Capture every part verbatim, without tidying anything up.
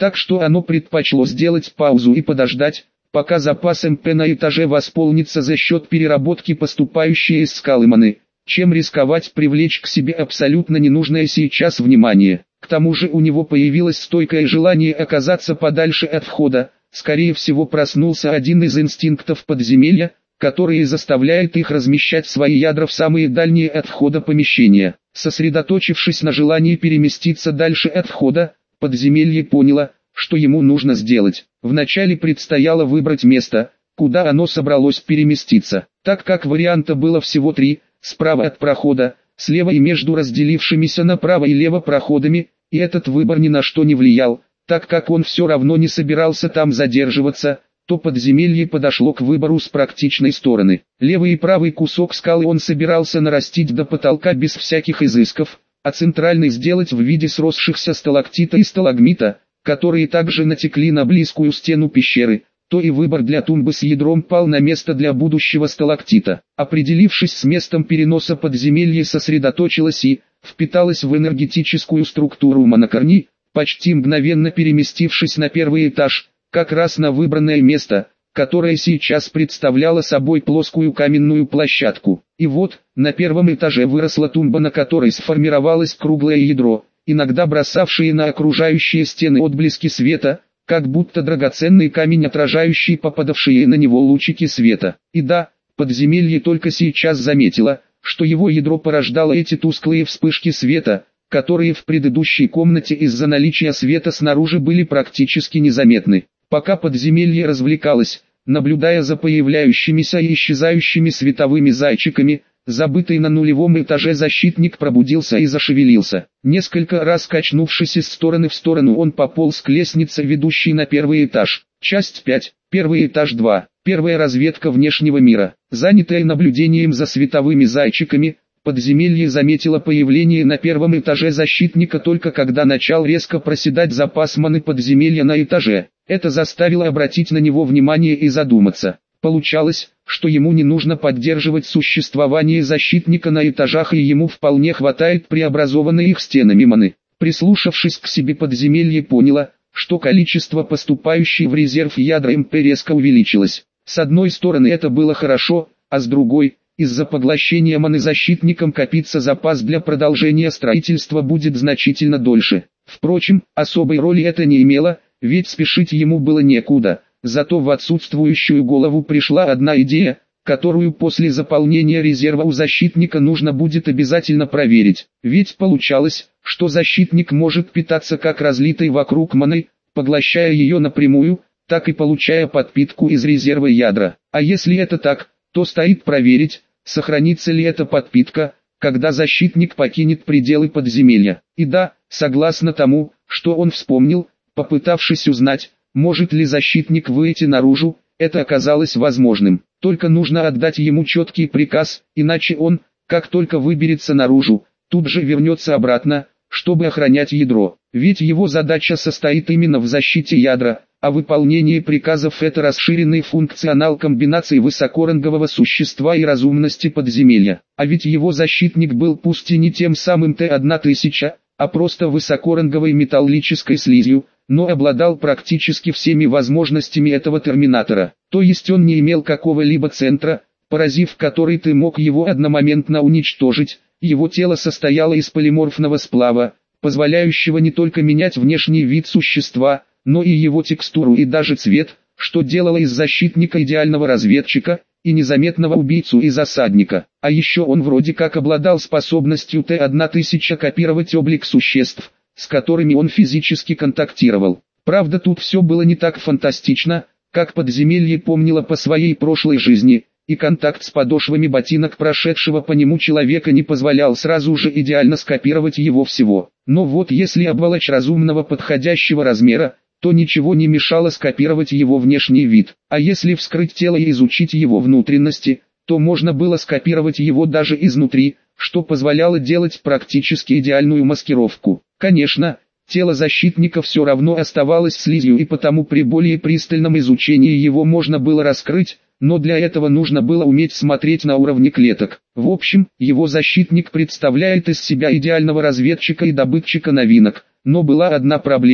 так что оно предпочло сделать паузу и подождать, пока запас МП на этаже восполнится за счет переработки поступающей из скалы маны, чем рисковать привлечь к себе абсолютно ненужное сейчас внимание. К тому же у него появилось стойкое желание оказаться подальше от входа, скорее всего проснулся один из инстинктов подземелья, который заставляет их размещать свои ядра в самые дальние от входа помещения. Сосредоточившись на желании переместиться дальше от входа, подземелье поняло, что ему нужно сделать. Вначале предстояло выбрать место, куда оно собралось переместиться. Так как варианта было всего три, справа от прохода, слева и между разделившимися направо и лево проходами, и этот выбор ни на что не влиял, так как он все равно не собирался там задерживаться, то подземелье подошло к выбору с практичной стороны. Левый и правый кусок скалы он собирался нарастить до потолка без всяких изысков, а центральный сделать в виде сросшихся сталактита и сталагмита, которые также натекли на близкую стену пещеры, то и выбор для тумбы с ядром пал на место для будущего сталактита. Определившись с местом переноса, подземелье сосредоточилось и впиталось в энергетическую структуру монокорни, почти мгновенно переместившись на первый этаж, как раз на выбранное место, которое сейчас представляло собой плоскую каменную площадку. И вот, на первом этаже выросла тумба, на которой сформировалось круглое ядро, иногда бросавшие на окружающие стены отблески света, как будто драгоценный камень, отражающий попадавшие на него лучики света. И да, подземелье только сейчас заметило, что его ядро порождало эти тусклые вспышки света, которые в предыдущей комнате из-за наличия света снаружи были практически незаметны. Пока подземелье развлекалось, наблюдая за появляющимися и исчезающими световыми зайчиками, забытый на нулевом этаже защитник пробудился и зашевелился. Несколько раз качнувшись из стороны в сторону, он пополз к лестнице, ведущей на первый этаж. Часть пять. Первый этаж два. Первая разведка внешнего мира. Занятая наблюдением за световыми зайчиками, подземелье заметило появление на первом этаже защитника только когда начал резко проседать запас маны подземелья на этаже. Это заставило обратить на него внимание и задуматься. Получалось, что ему не нужно поддерживать существование защитника на этажах, и ему вполне хватает преобразованной их стенами маны. Прислушавшись к себе, подземелье поняло, что количество поступающей в резерв ядра МП резко увеличилось. С одной стороны это было хорошо, а с другой, из-за поглощения маны защитником копиться запас для продолжения строительства будет значительно дольше. Впрочем, особой роли это не имело, ведь спешить ему было некуда. Зато в отсутствующую голову пришла одна идея, которую после заполнения резерва у защитника нужно будет обязательно проверить. Ведь получалось, что защитник может питаться как разлитой вокруг маной, поглощая ее напрямую, так и получая подпитку из резерва ядра. А если это так, то стоит проверить, сохранится ли эта подпитка, когда защитник покинет пределы подземелья. И да, согласно тому, что он вспомнил, попытавшись узнать, может ли защитник выйти наружу, это оказалось возможным. Только нужно отдать ему четкий приказ, иначе он, как только выберется наружу, тут же вернется обратно, чтобы охранять ядро. Ведь его задача состоит именно в защите ядра, а выполнение приказов — это расширенный функционал комбинации высокорангового существа и разумности подземелья. А ведь его защитник был пусть и не тем самым Т тысяча, а просто высокоранговой металлической слизью, но обладал практически всеми возможностями этого терминатора. То есть он не имел какого-либо центра, поразив который ты мог его одномоментно уничтожить. Его тело состояло из полиморфного сплава, позволяющего не только менять внешний вид существа, но и его текстуру и даже цвет, что делало из защитника идеального разведчика и незаметного убийцу и засадника. А еще он вроде как обладал способностью Т тысяча копировать облик существ, с которыми он физически контактировал. Правда, тут все было не так фантастично, как подземелье помнило по своей прошлой жизни, и контакт с подошвами ботинок прошедшего по нему человека не позволял сразу же идеально скопировать его всего. Но вот если обволочь разумного подходящего размера, то ничего не мешало скопировать его внешний вид. А если вскрыть тело и изучить его внутренности, то можно было скопировать его даже изнутри, что позволяло делать практически идеальную маскировку. Конечно, тело защитника все равно оставалось слизью, и потому при более пристальном изучении его можно было раскрыть, но для этого нужно было уметь смотреть на уровне клеток. В общем, его защитник представляет из себя идеального разведчика и добытчика новинок, но была одна проблема: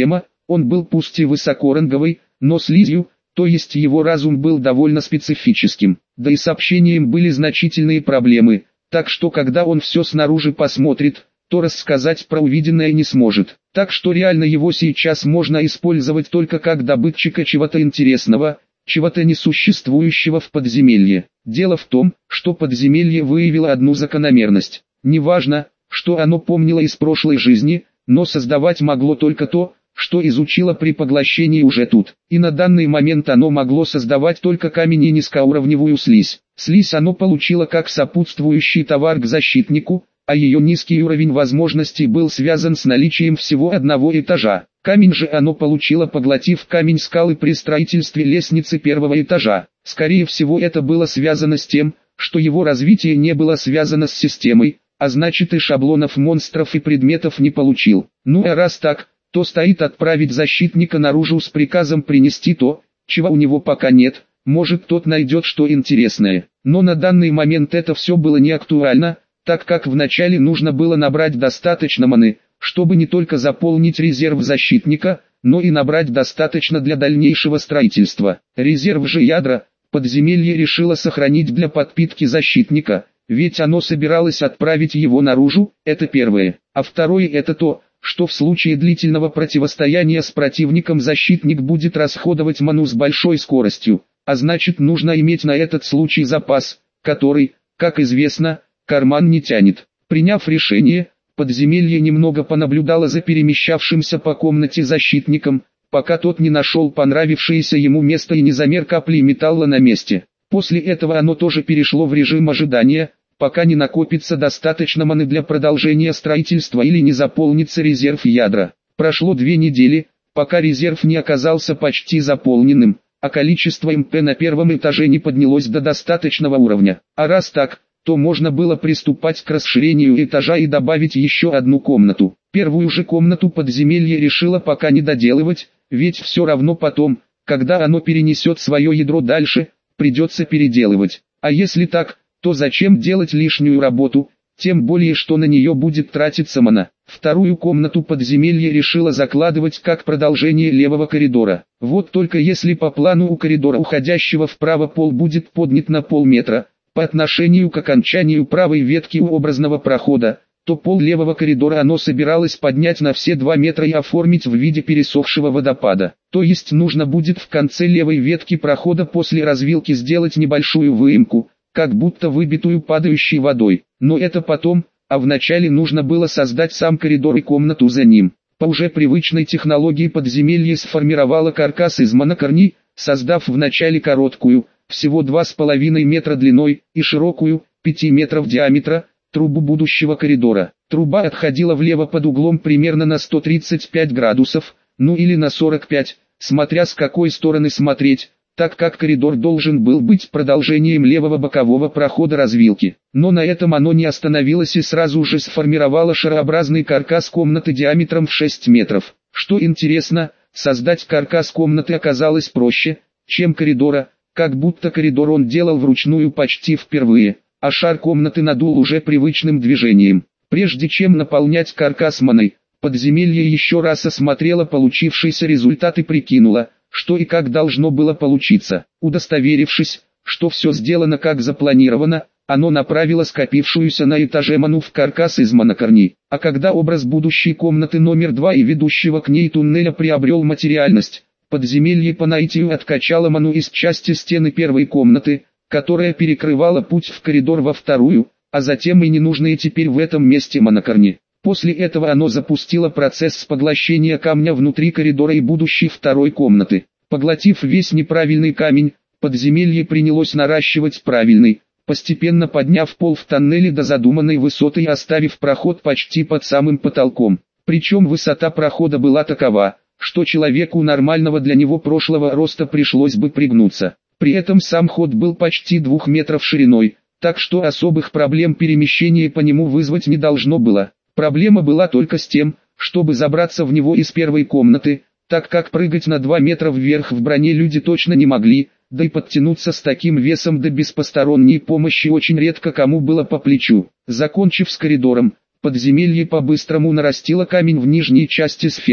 Он был пусть и высокоранговый, но слизью, то есть его разум был довольно специфическим, да и с общением были значительные проблемы, так что когда он все снаружи посмотрит, то рассказать про увиденное не сможет. Так что реально его сейчас можно использовать только как добытчика чего-то интересного, чего-то несуществующего в подземелье. Дело в том, что подземелье выявило одну закономерность. Неважно, что оно помнило из прошлой жизни, но создавать могло только то, что изучило при поглощении уже тут. И на данный момент оно могло создавать только камень и низкоуровневую слизь. Слизь оно получило как сопутствующий товар к защитнику, а ее низкий уровень возможностей был связан с наличием всего одного этажа. Камень же оно получило, поглотив камень скалы при строительстве лестницы первого этажа. Скорее всего, это было связано с тем, что его развитие не было связано с системой, а значит и шаблонов монстров и предметов не получил. Ну а раз так, то стоит отправить защитника наружу с приказом принести то, чего у него пока нет, может тот найдет что интересное. Но на данный момент это все было не актуально, так как вначале нужно было набрать достаточно маны, чтобы не только заполнить резерв защитника, но и набрать достаточно для дальнейшего строительства. Резерв же ядра подземелье решило сохранить для подпитки защитника, ведь оно собиралось отправить его наружу, это первое. А второе это то, что в случае длительного противостояния с противником защитник будет расходовать ману с большой скоростью, а значит нужно иметь на этот случай запас, который, как известно, карман не тянет. Приняв решение, подземелье немного понаблюдало за перемещавшимся по комнате защитником, пока тот не нашел понравившееся ему место и не замер капли металла на месте. После этого оно тоже перешло в режим ожидания, пока не накопится достаточно маны для продолжения строительства или не заполнится резерв ядра. Прошло две недели, пока резерв не оказался почти заполненным, а количество эм пэ на первом этаже не поднялось до достаточного уровня. А раз так, то можно было приступать к расширению этажа и добавить еще одну комнату. Первую же комнату подземелье решило пока не доделывать, ведь все равно потом, когда оно перенесет свое ядро дальше, придется переделывать. А если так, то зачем делать лишнюю работу, тем более что на нее будет тратиться мана. Вторую комнату подземелье решило закладывать как продолжение левого коридора. Вот только если по плану у коридора, уходящего вправо, пол будет поднят на полметра, по отношению к окончанию правой ветки у образного прохода, то пол левого коридора оно собиралось поднять на все два метра и оформить в виде пересохшего водопада. То есть нужно будет в конце левой ветки прохода после развилки сделать небольшую выемку, как будто выбитую падающей водой. Но это потом, а вначале нужно было создать сам коридор и комнату за ним. По уже привычной технологии подземелье сформировало каркас из монокорней, создав вначале короткую, всего два с половиной метра длиной, и широкую, пять метров диаметра, трубу будущего коридора. Труба отходила влево под углом примерно на сто тридцать пять градусов, ну или на сорок пять, смотря с какой стороны смотреть, так как коридор должен был быть продолжением левого бокового прохода развилки. Но на этом оно не остановилось и сразу же сформировало шарообразный каркас комнаты диаметром в шесть метров. Что интересно, создать каркас комнаты оказалось проще, чем коридора, как будто коридор он делал вручную почти впервые, а шар комнаты надул уже привычным движением. Прежде чем наполнять каркас маной, подземелье еще раз осмотрело получившийся результат и прикинуло, что и как должно было получиться. Удостоверившись, что все сделано как запланировано, оно направило скопившуюся на этаже ману в каркас из монокорней. А когда образ будущей комнаты номер два и ведущего к ней туннеля приобрел материальность, подземелье по наитию откачало ману из части стены первой комнаты, которая перекрывала путь в коридор во вторую, а затем и ненужные теперь в этом месте монокорни. После этого оно запустило процесс поглощения камня внутри коридора и будущей второй комнаты. Поглотив весь неправильный камень, подземелье принялось наращивать правильный, постепенно подняв пол в тоннеле до задуманной высоты и оставив проход почти под самым потолком. Причем высота прохода была такова, что человеку нормального для него прошлого роста пришлось бы пригнуться. При этом сам ход был почти двух метров шириной, так что особых проблем перемещения по нему вызвать не должно было. Проблема была только с тем, чтобы забраться в него из первой комнаты, так как прыгать на два метра вверх в броне люди точно не могли, да и подтянуться с таким весом да без посторонней помощи очень редко кому было по плечу. Закончив с коридором, подземелье по-быстрому нарастило камень в нижней части сферы,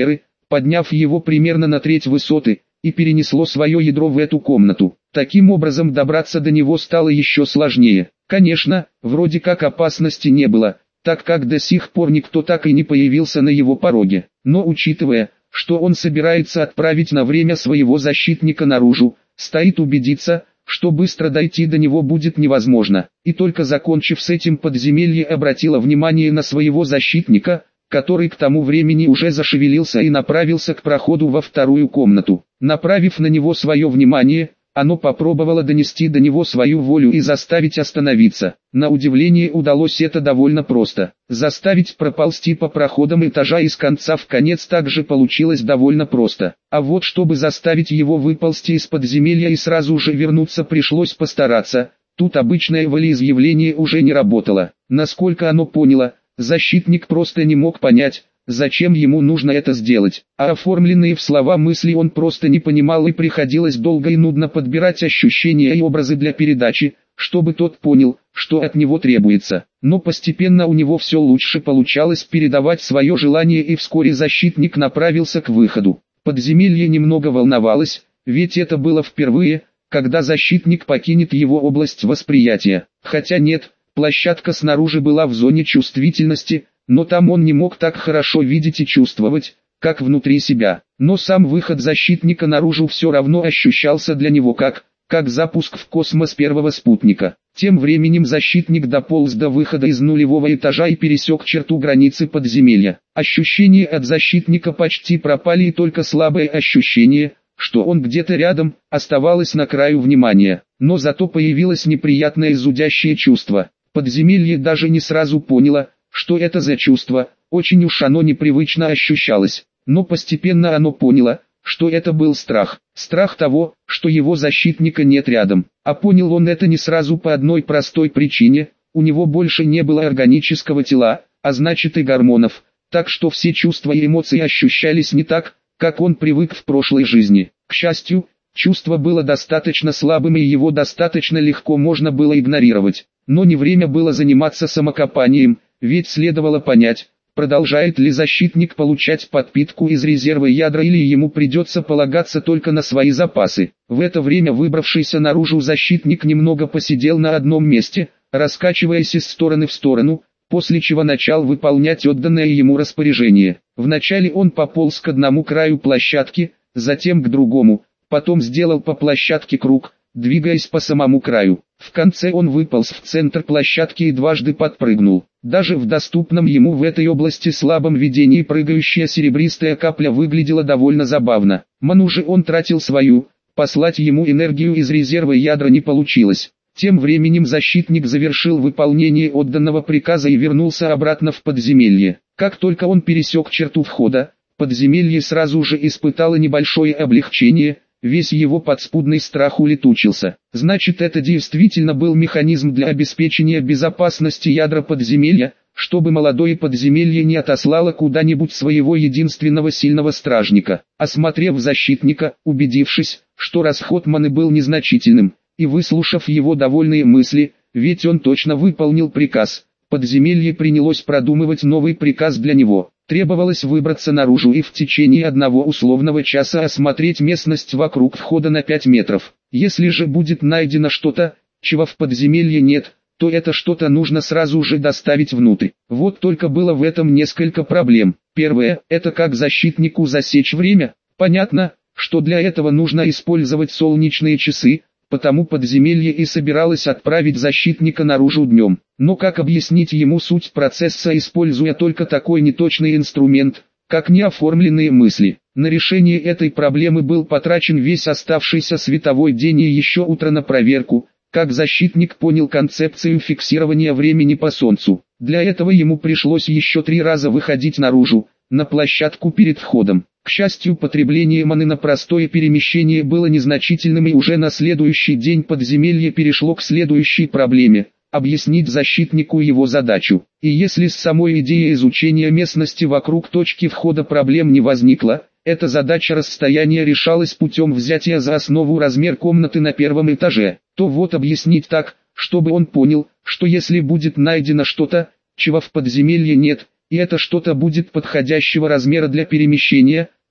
подняв его примерно на треть высоты, и перенесло свое ядро в эту комнату. Таким образом добраться до него стало еще сложнее. Конечно, вроде как опасности не было, так как до сих пор никто так и не появился на его пороге. Но учитывая, что он собирается отправить на время своего защитника наружу, стоит убедиться, что быстро дойти до него будет невозможно. И только закончив с этим, подземелье обратило внимание на своего защитника, который к тому времени уже зашевелился и направился к проходу во вторую комнату. Направив на него свое внимание, оно попробовало донести до него свою волю и заставить остановиться. На удивление удалось это довольно просто. Заставить проползти по проходам этажа из конца в конец также получилось довольно просто. А вот чтобы заставить его выползти из подземелья и сразу же вернуться, пришлось постараться. Тут обычное волеизъявление уже не работало. Насколько оно поняло, защитник просто не мог понять, зачем ему нужно это сделать, а оформленные в слова мысли он просто не понимал, и приходилось долго и нудно подбирать ощущения и образы для передачи, чтобы тот понял, что от него требуется. Но постепенно у него все лучше получалось передавать свое желание, и вскоре защитник направился к выходу. Подземелье немного волновалось, ведь это было впервые, когда защитник покинет его область восприятия. Хотя нет, площадка снаружи была в зоне чувствительности, но там он не мог так хорошо видеть и чувствовать, как внутри себя. Но сам выход защитника наружу все равно ощущался для него как, как запуск в космос первого спутника. Тем временем защитник дополз до выхода из нулевого этажа и пересек черту границы подземелья. Ощущения от защитника почти пропали, и только слабое ощущение, что он где-то рядом, оставалось на краю внимания. Но зато появилось неприятное зудящее чувство. Подземелье даже не сразу поняло, что это за чувство, очень уж оно непривычно ощущалось, но постепенно оно поняло, что это был страх. Страх того, что его защитника нет рядом. А понял он это не сразу по одной простой причине: у него больше не было органического тела, а значит и гормонов, так что все чувства и эмоции ощущались не так, как он привык в прошлой жизни. К счастью, чувство было достаточно слабым, и его достаточно легко можно было игнорировать. Но не время было заниматься самокопанием, ведь следовало понять, продолжает ли защитник получать подпитку из резерва ядра, или ему придется полагаться только на свои запасы. В это время выбравшийся наружу защитник немного посидел на одном месте, раскачиваясь из стороны в сторону, после чего начал выполнять отданное ему распоряжение. Вначале он пополз к одному краю площадки, затем к другому, потом сделал по площадке круг, двигаясь по самому краю. В конце он выполз в центр площадки и дважды подпрыгнул. Даже в доступном ему в этой области слабом видении прыгающая серебристая капля выглядела довольно забавно. Ману же он тратил свою, послать ему энергию из резерва ядра не получилось. Тем временем защитник завершил выполнение отданного приказа и вернулся обратно в подземелье. Как только он пересек черту входа, подземелье сразу же испытало небольшое облегчение. Весь его подспудный страх улетучился. Значит, это действительно был механизм для обеспечения безопасности ядра подземелья, чтобы молодое подземелье не отослало куда-нибудь своего единственного сильного стражника. Осмотрев защитника, убедившись, что расход маны был незначительным, и выслушав его довольные мысли, ведь он точно выполнил приказ, подземелье принялось продумывать новый приказ для него. Требовалось выбраться наружу и в течение одного условного часа осмотреть местность вокруг входа на пять метров. Если же будет найдено что-то, чего в подземелье нет, то это что-то нужно сразу же доставить внутрь. Вот только было в этом несколько проблем. Первое – это как защитнику засечь время. Понятно, что для этого нужно использовать солнечные часы, потому подземелье и собиралось отправить защитника наружу днем. Но как объяснить ему суть процесса, используя только такой неточный инструмент, как неоформленные мысли? На решение этой проблемы был потрачен весь оставшийся световой день и еще утро на проверку, как защитник понял концепцию фиксирования времени по солнцу. Для этого ему пришлось еще три раза выходить наружу, на площадку перед входом. К счастью, потребление маны на простое перемещение было незначительным, и уже на следующий день подземелье перешло к следующей проблеме – объяснить защитнику его задачу. И если с самой идеей изучения местности вокруг точки входа проблем не возникло, эта задача расстояния решалась путем взятия за основу размер комнаты на первом этаже, то вот объяснить так, чтобы он понял, что если будет найдено что-то, чего в подземелье нет, и это что-то будет подходящего размера для перемещения,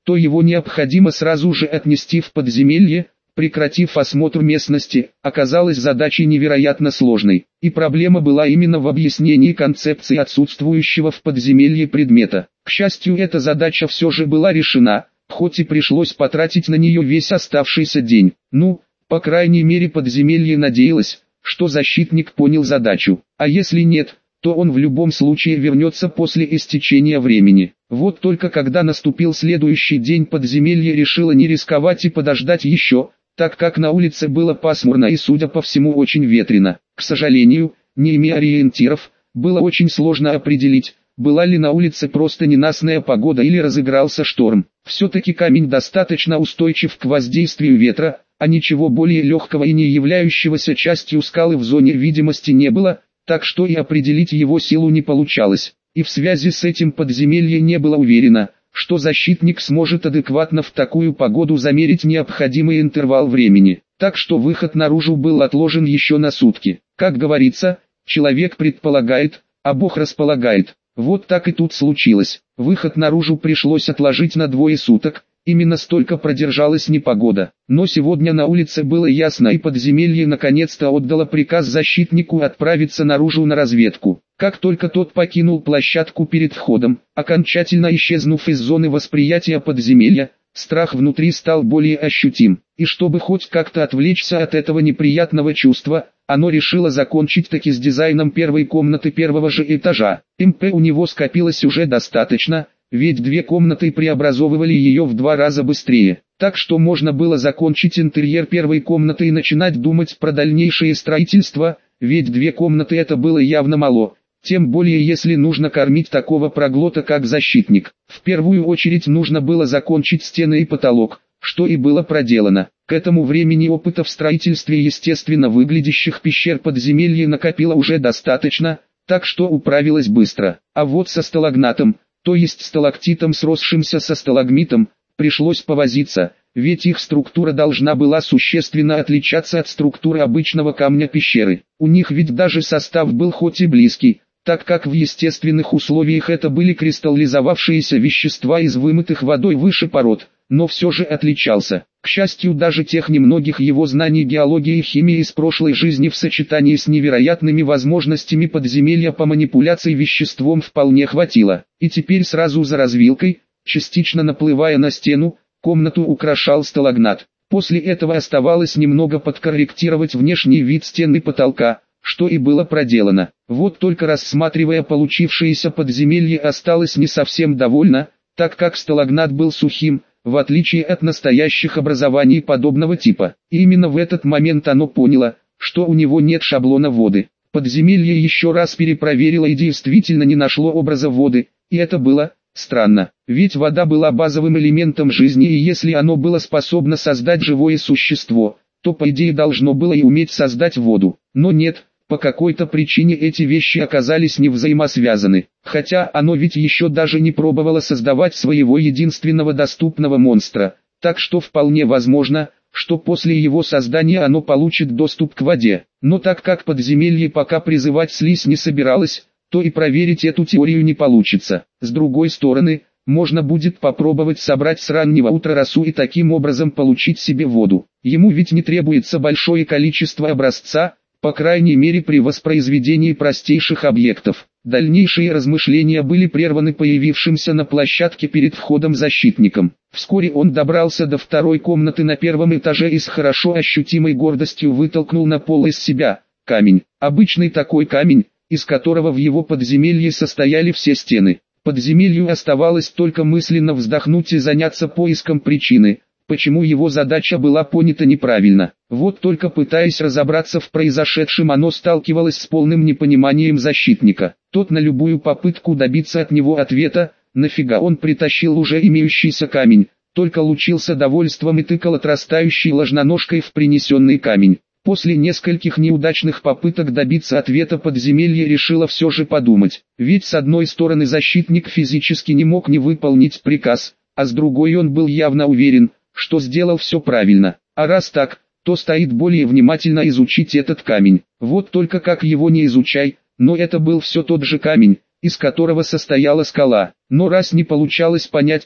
то его необходимо сразу же отнести в подземелье. Прекратив осмотр местности, оказалась задачей невероятно сложной, и проблема была именно в объяснении концепции отсутствующего в подземелье предмета. К счастью, эта задача все же была решена, хоть и пришлось потратить на нее весь оставшийся день. Ну, по крайней мере подземелье надеялось, что защитник понял задачу, а если нет, то он в любом случае вернется после истечения времени. Вот только когда наступил следующий день, подземелье решило не рисковать и подождать еще, так как на улице было пасмурно и, судя по всему, очень ветрено. К сожалению, не имея ориентиров, было очень сложно определить, была ли на улице просто ненастная погода или разыгрался шторм. Все-таки камень достаточно устойчив к воздействию ветра, а ничего более легкого и не являющегося частью скалы в зоне видимости не было, так что и определить его силу не получалось. И в связи с этим подземелье не было уверено, что защитник сможет адекватно в такую погоду замерить необходимый интервал времени. Так что выход наружу был отложен еще на сутки. Как говорится, человек предполагает, а Бог располагает. Вот так и тут случилось. Выход наружу пришлось отложить на двое суток. Именно столько продержалась непогода. Но сегодня на улице было ясно, и подземелье наконец-то отдало приказ защитнику отправиться наружу на разведку. Как только тот покинул площадку перед входом, окончательно исчезнув из зоны восприятия подземелья, страх внутри стал более ощутим. И чтобы хоть как-то отвлечься от этого неприятного чувства, оно решило закончить таки с дизайном первой комнаты первого же этажа. МП у него скопилось уже достаточно, ведь две комнаты преобразовывали ее в два раза быстрее. Так что можно было закончить интерьер первой комнаты и начинать думать про дальнейшее строительство, ведь две комнаты это было явно мало. Тем более если нужно кормить такого проглота как защитник. В первую очередь нужно было закончить стены и потолок, что и было проделано. К этому времени опыта в строительстве естественно выглядящих пещер подземелья накопило уже достаточно, так что управилась быстро. А вот со сталагнатом, то есть сталактитом, сросшимся со сталагмитом, пришлось повозиться, ведь их структура должна была существенно отличаться от структуры обычного камня пещеры. У них ведь даже состав был хоть и близкий, так как в естественных условиях это были кристаллизовавшиеся вещества из вымытых водой выше пород, но все же отличался. К счастью, даже тех немногих его знаний геологии и химии из прошлой жизни в сочетании с невероятными возможностями подземелья по манипуляции веществом вполне хватило. И теперь сразу за развилкой, частично наплывая на стену, комнату украшал сталагнат. После этого оставалось немного подкорректировать внешний вид стен и потолка, что и было проделано. Вот только рассматривая получившееся подземелье, осталось не совсем довольна, так как сталагнат был сухим, в отличие от настоящих образований подобного типа. И именно в этот момент оно поняло, что у него нет шаблона воды. Подземелье еще раз перепроверило и действительно не нашло образа воды, и это было странно, ведь вода была базовым элементом жизни, и если оно было способно создать живое существо, то по идее должно было и уметь создать воду. Но нет, по какой-то причине эти вещи оказались не взаимосвязаны, хотя оно ведь еще даже не пробовало создавать своего единственного доступного монстра, так что вполне возможно, что после его создания оно получит доступ к воде. Но так как подземелье пока призывать слизь не собиралось, то и проверить эту теорию не получится. С другой стороны, можно будет попробовать собрать с раннего утра росу и таким образом получить себе воду. Ему ведь не требуется большое количество образца, по крайней мере при воспроизведении простейших объектов. Дальнейшие размышления были прерваны появившимся на площадке перед входом защитником. Вскоре он добрался до второй комнаты на первом этаже и с хорошо ощутимой гордостью вытолкнул на пол из себя камень. Обычный такой камень, из которого в его подземелье состояли все стены. Подземелью оставалось только мысленно вздохнуть и заняться поиском причины, почему его задача была понята неправильно. Вот только пытаясь разобраться в произошедшем, оно сталкивалось с полным непониманием защитника. Тот на любую попытку добиться от него ответа, нафига он притащил уже имеющийся камень, только лучился довольством и тыкал отрастающей ложноножкой в принесенный камень. После нескольких неудачных попыток добиться ответа подземелье решило все же подумать, ведь с одной стороны защитник физически не мог не выполнить приказ, а с другой он был явно уверен, что сделал все правильно, а раз так, то стоит более внимательно изучить этот камень. Вот только как его не изучай, но это был все тот же камень, из которого состояла скала. Но раз не получалось понять так,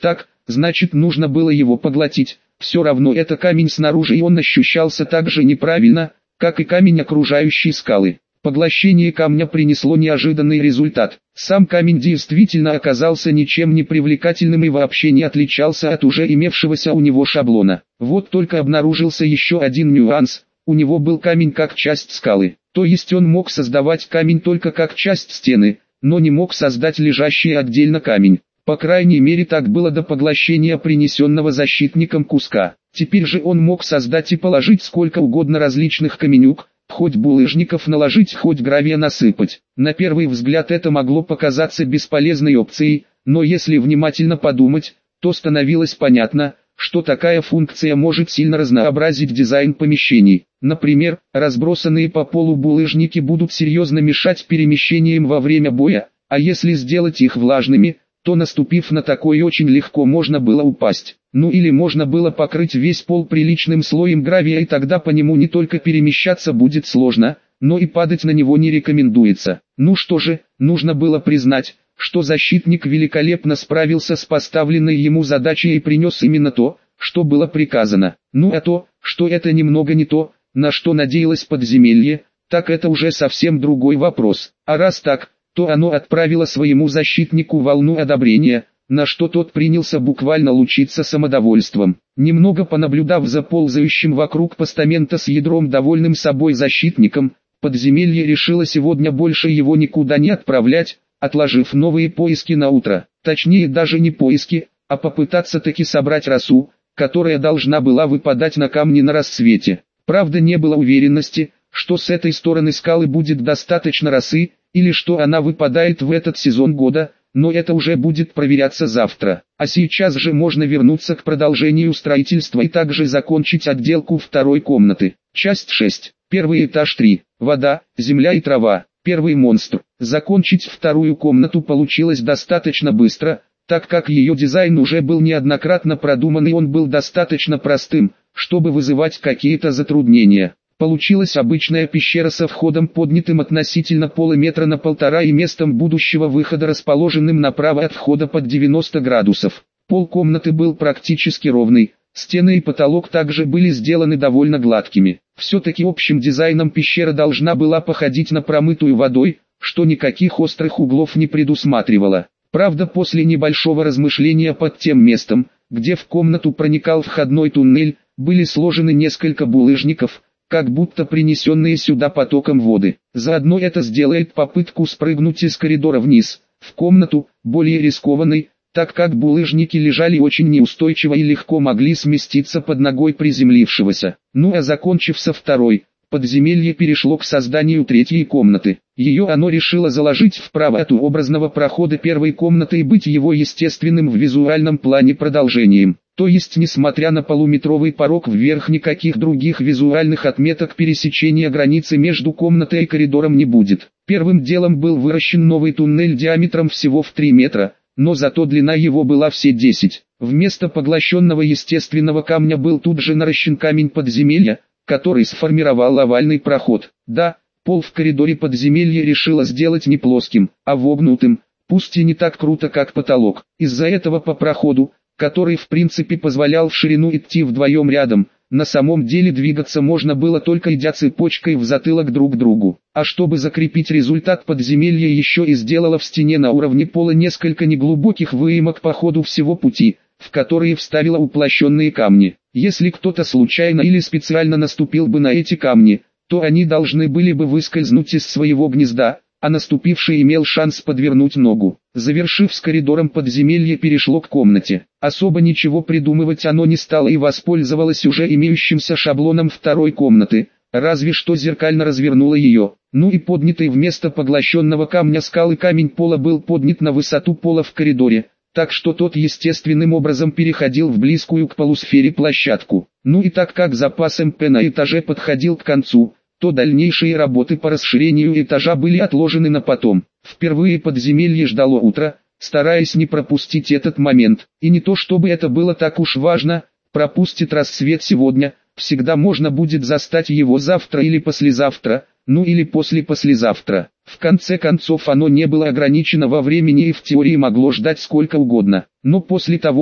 значит нужно было его поглотить. Все равно это камень снаружи, и он ощущался так же неправильно, как и камень окружающей скалы. Поглощение камня принесло неожиданный результат. Сам камень действительно оказался ничем не привлекательным и вообще не отличался от уже имевшегося у него шаблона. Вот только обнаружился еще один нюанс: у него был камень как часть скалы. То есть он мог создавать камень только как часть стены, но не мог создать лежащий отдельно камень. По крайней мере так было до поглощения принесенного защитником куска. Теперь же он мог создать и положить сколько угодно различных каменюк, хоть булыжников наложить, хоть гравия насыпать. На первый взгляд это могло показаться бесполезной опцией, но если внимательно подумать, то становилось понятно, что такая функция может сильно разнообразить дизайн помещений. Например, разбросанные по полу булыжники будут серьезно мешать перемещениям во время боя, а если сделать их влажными, то наступив на такой очень легко можно было упасть. Ну или можно было покрыть весь пол приличным слоем гравия, и тогда по нему не только перемещаться будет сложно, но и падать на него не рекомендуется. Ну что же, нужно было признать, что защитник великолепно справился с поставленной ему задачей и принес именно то, что было приказано. Ну а то, что это немного не то, на что надеялось подземелье, так это уже совсем другой вопрос. А раз так, то оно отправило своему защитнику волну одобрения, на что тот принялся буквально лучиться самодовольством. Немного понаблюдав за ползающим вокруг постамента с ядром довольным собой защитником, подземелье решило сегодня больше его никуда не отправлять, отложив новые поиски на утро. Точнее даже не поиски, а попытаться таки собрать росу, которая должна была выпадать на камни на рассвете. Правда, не было уверенности, что с этой стороны скалы будет достаточно росы, или что она выпадает в этот сезон года, но это уже будет проверяться завтра. А сейчас же можно вернуться к продолжению строительства и также закончить отделку второй комнаты. Часть шесть. Первый этаж три. Вода, земля и трава. Первый монстр. Закончить вторую комнату получилось достаточно быстро, так как ее дизайн уже был неоднократно продуман и он был достаточно простым, чтобы вызывать какие-то затруднения. Получилась обычная пещера со входом, поднятым относительно пола метра на полтора, и местом будущего выхода, расположенным направо от входа под девяносто градусов. Пол комнаты был практически ровный, стены и потолок также были сделаны довольно гладкими. Все-таки общим дизайном пещера должна была походить на промытую водой, что никаких острых углов не предусматривало. Правда, после небольшого размышления под тем местом, где в комнату проникал входной туннель, были сложены несколько булыжников, как будто принесенные сюда потоком воды. Заодно это сделает попытку спрыгнуть из коридора вниз, в комнату, более рискованной, так как булыжники лежали очень неустойчиво и легко могли сместиться под ногой приземлившегося. Ну а закончив со второй, подземелье перешло к созданию третьей комнаты. Ее оно решило заложить вправо от образного прохода первой комнаты и быть его естественным в визуальном плане продолжением. То есть, несмотря на полуметровый порог вверх, никаких других визуальных отметок пересечения границы между комнатой и коридором не будет. Первым делом был выращен новый туннель диаметром всего в три метра, но зато длина его была все десять. Вместо поглощенного естественного камня был тут же наращен камень подземелья, который сформировал овальный проход. Да, пол в коридоре подземелья решила сделать не плоским, а вогнутым, пусть и не так круто, как потолок. Из-за этого по проходу, который в принципе позволял в ширину идти вдвоем рядом, на самом деле двигаться можно было только идя цепочкой в затылок друг к другу. А чтобы закрепить результат, подземелье еще и сделало в стене на уровне пола несколько неглубоких выемок по ходу всего пути, в которые вставило уплощенные камни. Если кто-то случайно или специально наступил бы на эти камни, то они должны были бы выскользнуть из своего гнезда, а наступивший имел шанс подвернуть ногу. Завершив с коридором, подземелье перешло к комнате. Особо ничего придумывать оно не стало и воспользовалось уже имеющимся шаблоном второй комнаты, разве что зеркально развернуло ее. Ну и поднятый вместо поглощенного камня скалы камень пола был поднят на высоту пола в коридоре, так что тот естественным образом переходил в близкую к полусфере площадку. Ну и так как запас эм пэ на этаже подходил к концу, то дальнейшие работы по расширению этажа были отложены на потом. Впервые подземелье ждало утра, стараясь не пропустить этот момент. И не то чтобы это было так уж важно, пропустит рассвет сегодня, всегда можно будет застать его завтра или послезавтра, ну или после-послезавтра. В конце концов, оно не было ограничено во времени и в теории могло ждать сколько угодно. Но после того,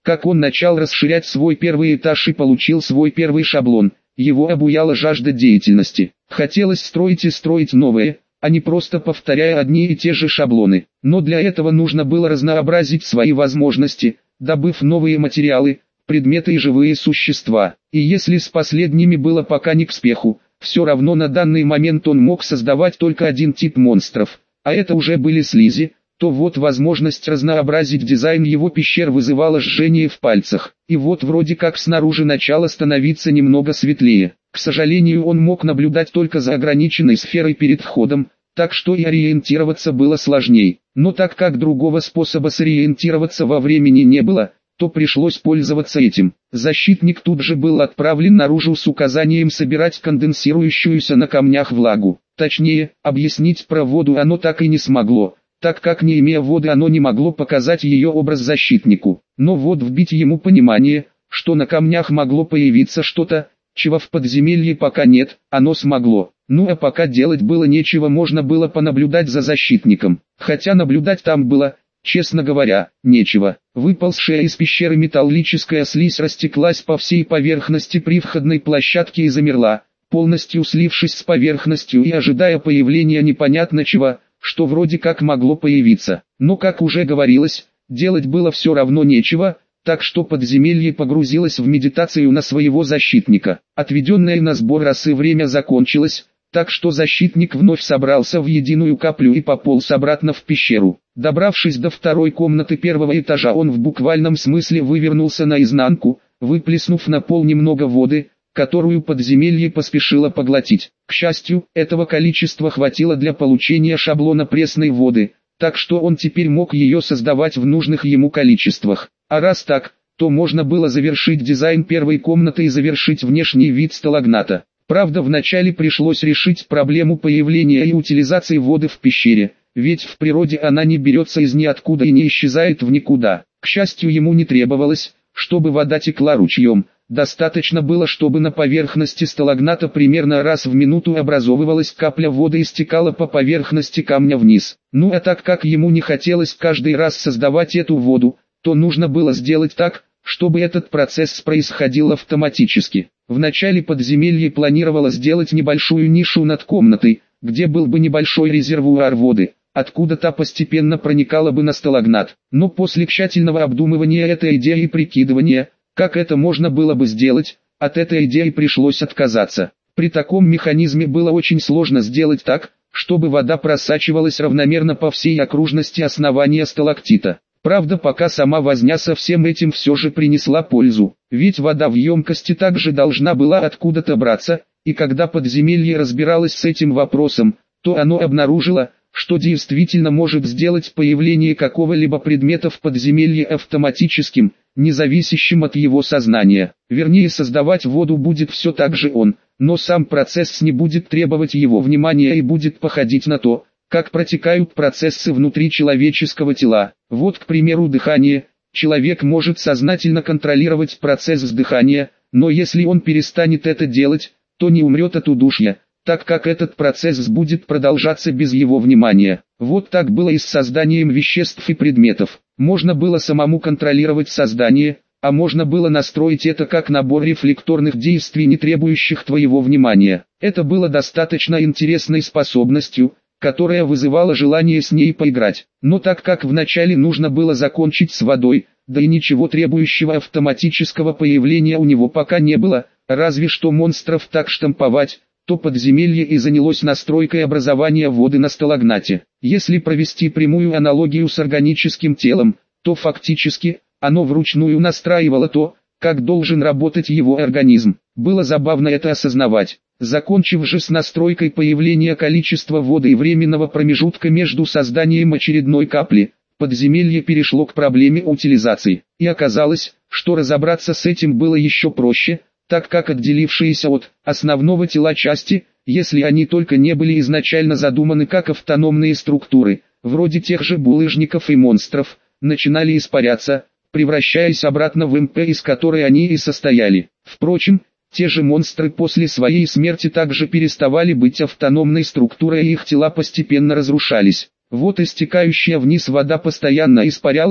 как он начал расширять свой первый этаж и получил свой первый шаблон, его обуяла жажда деятельности. Хотелось строить и строить новые, а не просто повторяя одни и те же шаблоны. Но для этого нужно было разнообразить свои возможности, добыв новые материалы, предметы и живые существа. И если с последними было пока не к спеху, все равно на данный момент он мог создавать только один тип монстров, а это уже были слизи, то вот возможность разнообразить дизайн его пещер вызывала жжение в пальцах. И вот вроде как снаружи начало становиться немного светлее. К сожалению, он мог наблюдать только за ограниченной сферой перед входом, так что и ориентироваться было сложней. Но так как другого способа сориентироваться во времени не было, то пришлось пользоваться этим. Защитник тут же был отправлен наружу с указанием собирать конденсирующуюся на камнях влагу. Точнее, объяснить про воду оно так и не смогло, так как не имея воды оно не могло показать ее образ защитнику. Но вот вбить ему понимание, что на камнях могло появиться что-то, чего в подземелье пока нет, оно смогло. Ну а пока делать было нечего, можно было понаблюдать за защитником. Хотя наблюдать там было, честно говоря, нечего. Выползшая из пещеры металлическая слизь растеклась по всей поверхности привходной площадки и замерла, полностью слившись с поверхностью и ожидая появления непонятно чего, что вроде как могло появиться. Но как уже говорилось, делать было все равно нечего, так что подземелье погрузилось в медитацию на своего защитника. Отведенное на сбор росы время закончилось, так что защитник вновь собрался в единую каплю и пополз обратно в пещеру. Добравшись до второй комнаты первого этажа, он в буквальном смысле вывернулся наизнанку, выплеснув на пол немного воды, которую подземелье поспешило поглотить. К счастью, этого количества хватило для получения шаблона пресной воды, так что он теперь мог ее создавать в нужных ему количествах. А раз так, то можно было завершить дизайн первой комнаты и завершить внешний вид сталагната. Правда, вначале пришлось решить проблему появления и утилизации воды в пещере, ведь в природе она не берется из ниоткуда и не исчезает в никуда. К счастью, ему не требовалось, чтобы вода текла ручьем, достаточно было, чтобы на поверхности сталагната примерно раз в минуту образовывалась капля воды и стекала по поверхности камня вниз. Ну а так как ему не хотелось каждый раз создавать эту воду, то нужно было сделать так, чтобы этот процесс происходил автоматически. В начале подземелье планировало сделать небольшую нишу над комнатой, где был бы небольшой резервуар воды, откуда та постепенно проникала бы на сталагнат. Но после тщательного обдумывания этой идеи и прикидывания, как это можно было бы сделать, от этой идеи пришлось отказаться. При таком механизме было очень сложно сделать так, чтобы вода просачивалась равномерно по всей окружности основания сталактита. Правда, пока сама возня со всем этим все же принесла пользу, ведь вода в емкости также должна была откуда-то браться, и когда подземелье разбиралось с этим вопросом, то оно обнаружило, что действительно может сделать появление какого-либо предмета в подземелье автоматическим, независящим от его сознания. Вернее, создавать воду будет все так же он, но сам процесс не будет требовать его внимания и будет походить на то, как протекают процессы внутри человеческого тела. Вот, к примеру, дыхание. Человек может сознательно контролировать процесс дыхания, но если он перестанет это делать, то не умрет от удушья, так как этот процесс будет продолжаться без его внимания. Вот так было и с созданием веществ и предметов. Можно было самому контролировать создание, а можно было настроить это как набор рефлекторных действий, не требующих твоего внимания. Это было достаточно интересной способностью, которая вызывала желание с ней поиграть. Но так как вначале нужно было закончить с водой, да и ничего требующего автоматического появления у него пока не было, разве что монстров так штамповать, то подземелье и занялось настройкой образования воды на сталагнате. Если провести прямую аналогию с органическим телом, то фактически, оно вручную настраивало то, как должен работать его организм. Было забавно это осознавать. Закончив же с настройкой появления количества воды и временного промежутка между созданием очередной капли, подземелье перешло к проблеме утилизации. И оказалось, что разобраться с этим было еще проще, так как отделившиеся от основного тела части, если они только не были изначально задуманы как автономные структуры, вроде тех же булыжников и монстров, начинали испаряться, превращаясь обратно в МП, из которой они и состояли. Впрочем, те же монстры после своей смерти также переставали быть автономной структурой, и их тела постепенно разрушались. Вот истекающая вниз вода постоянно испарялась,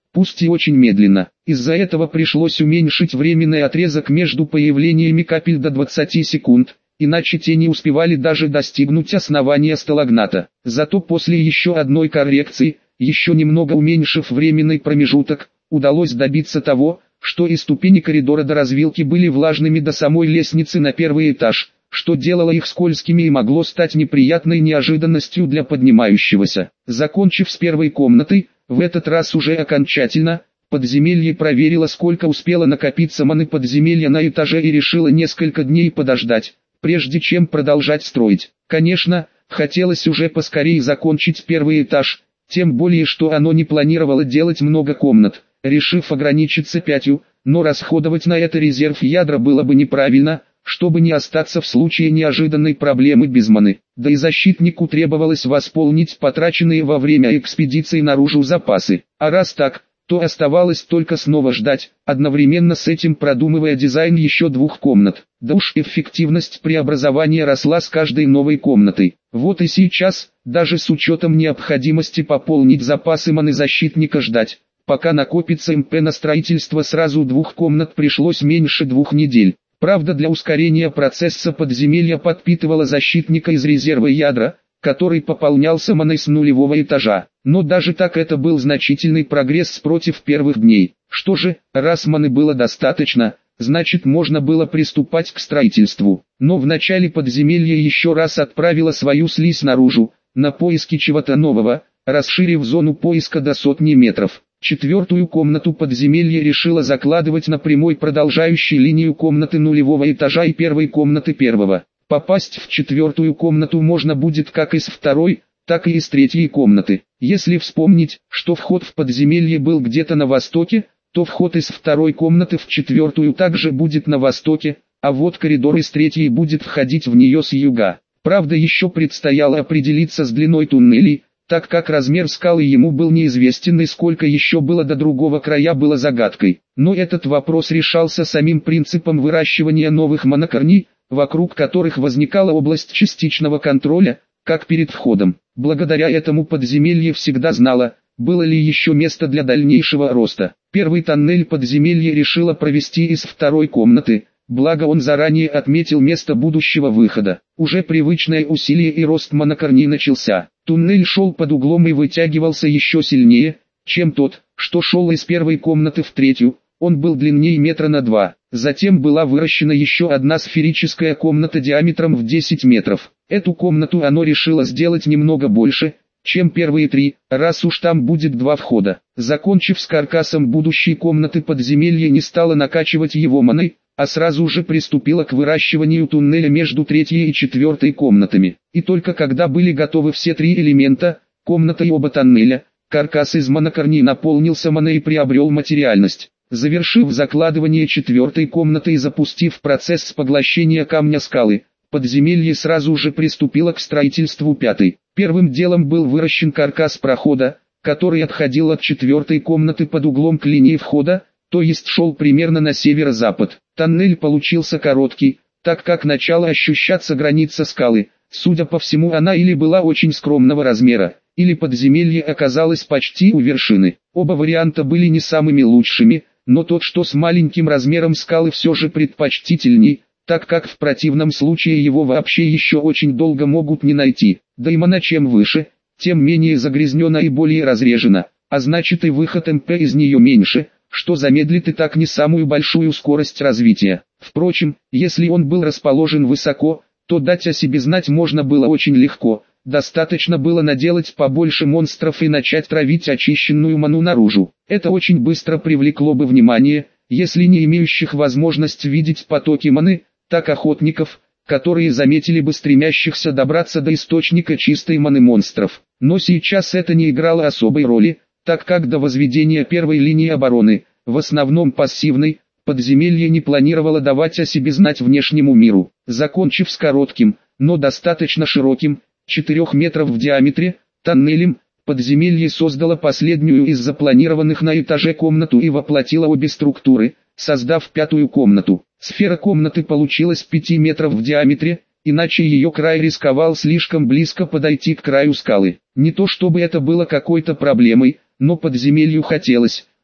пусть и очень медленно. Из-за этого пришлось уменьшить временный отрезок между появлениями капель до двадцати секунд, иначе те не успевали даже достигнуть основания сталагната. Зато после еще одной коррекции, еще немного уменьшив временный промежуток, удалось добиться того, что и ступени коридора до развилки были влажными до самой лестницы на первый этаж, что делало их скользкими и могло стать неприятной неожиданностью для поднимающегося. Закончив с первой комнатой, в этот раз уже окончательно, подземелье проверило, сколько успело накопиться маны подземелья на этаже и решило несколько дней подождать, прежде чем продолжать строить. Конечно, хотелось уже поскорее закончить первый этаж, тем более что оно не планировало делать много комнат, решив ограничиться пятью, но расходовать на это резерв ядра было бы неправильно, чтобы не остаться в случае неожиданной проблемы без маны. Да и защитнику требовалось восполнить потраченные во время экспедиции наружу запасы. А раз так, то оставалось только снова ждать, одновременно с этим продумывая дизайн еще двух комнат. Да уж эффективность преобразования росла с каждой новой комнатой. Вот и сейчас, даже с учетом необходимости пополнить запасы маны защитника ждать, пока накопится МП на строительство сразу двух комнат, пришлось меньше двух недель. Правда, для ускорения процесса подземелья подпитывала защитника из резерва ядра, который пополнялся маной с нулевого этажа. Но даже так это был значительный прогресс против первых дней. Что же, раз маны было достаточно, значит можно было приступать к строительству. Но в начале подземелья еще раз отправила свою слизь наружу, на поиски чего-то нового, расширив зону поиска до сотни метров. Четвертую комнату подземелья решила закладывать на прямой продолжающей линию комнаты нулевого этажа и первой комнаты первого. Попасть в четвертую комнату можно будет как из второй, так и из третьей комнаты. Если вспомнить, что вход в подземелье был где-то на востоке, то вход из второй комнаты в четвертую также будет на востоке, а вот коридор из третьей будет входить в нее с юга. Правда, еще предстояло определиться с длиной туннелей, так как размер скалы ему был неизвестен и сколько еще было до другого края было загадкой. Но этот вопрос решался самим принципом выращивания новых монокорней, вокруг которых возникала область частичного контроля, как перед входом. Благодаря этому подземелье всегда знало, было ли еще место для дальнейшего роста. Первый тоннель подземелья решило провести из второй комнаты, благо он заранее отметил место будущего выхода. Уже привычное усилие и рост монокорней начался. Туннель шел под углом и вытягивался еще сильнее, чем тот, что шел из первой комнаты в третью. Он был длиннее метра на два. Затем была выращена еще одна сферическая комната диаметром в десять метров. Эту комнату оно решило сделать немного больше, чем первые три, раз уж там будет два входа. Закончив с каркасом будущей комнаты, подземелье не стало накачивать его маной, а сразу же приступила к выращиванию туннеля между третьей и четвертой комнатами. И только когда были готовы все три элемента, комната и оба тоннеля, каркас из монокорней наполнился маной и приобрел материальность. Завершив закладывание четвертой комнаты и запустив процесс поглощения камня скалы, подземелье сразу же приступило к строительству пятой. Первым делом был выращен каркас прохода, который отходил от четвертой комнаты под углом к линии входа, то есть шел примерно на северо-запад. Тоннель получился короткий, так как начала ощущаться граница скалы. Судя по всему, она или была очень скромного размера, или подземелье оказалось почти у вершины. Оба варианта были не самыми лучшими, но тот, что с маленьким размером скалы, все же предпочтительней, так как в противном случае его вообще еще очень долго могут не найти. Да и мана чем выше, тем менее загрязнена и более разрежена, а значит и выход МП из нее меньше, что замедлит и так не самую большую скорость развития. Впрочем, если он был расположен высоко, то дать о себе знать можно было очень легко. Достаточно было наделать побольше монстров и начать травить очищенную ману наружу. Это очень быстро привлекло бы внимание, если не имеющих возможность видеть потоки маны, так охотников, которые заметили бы стремящихся добраться до источника чистой маны монстров. Но сейчас это не играло особой роли, так как до возведения первой линии обороны, в основном пассивной, подземелье не планировало давать о себе знать внешнему миру. Закончив с коротким, но достаточно широким, четырёх метров в диаметре, тоннелем, подземелье создало последнюю из запланированных на этаже комнату и воплотило обе структуры, создав пятую комнату. Сфера комнаты получилась пяти метров в диаметре, иначе ее край рисковал слишком близко подойти к краю скалы. Не то чтобы это было какой-то проблемой, но подземелью хотелось,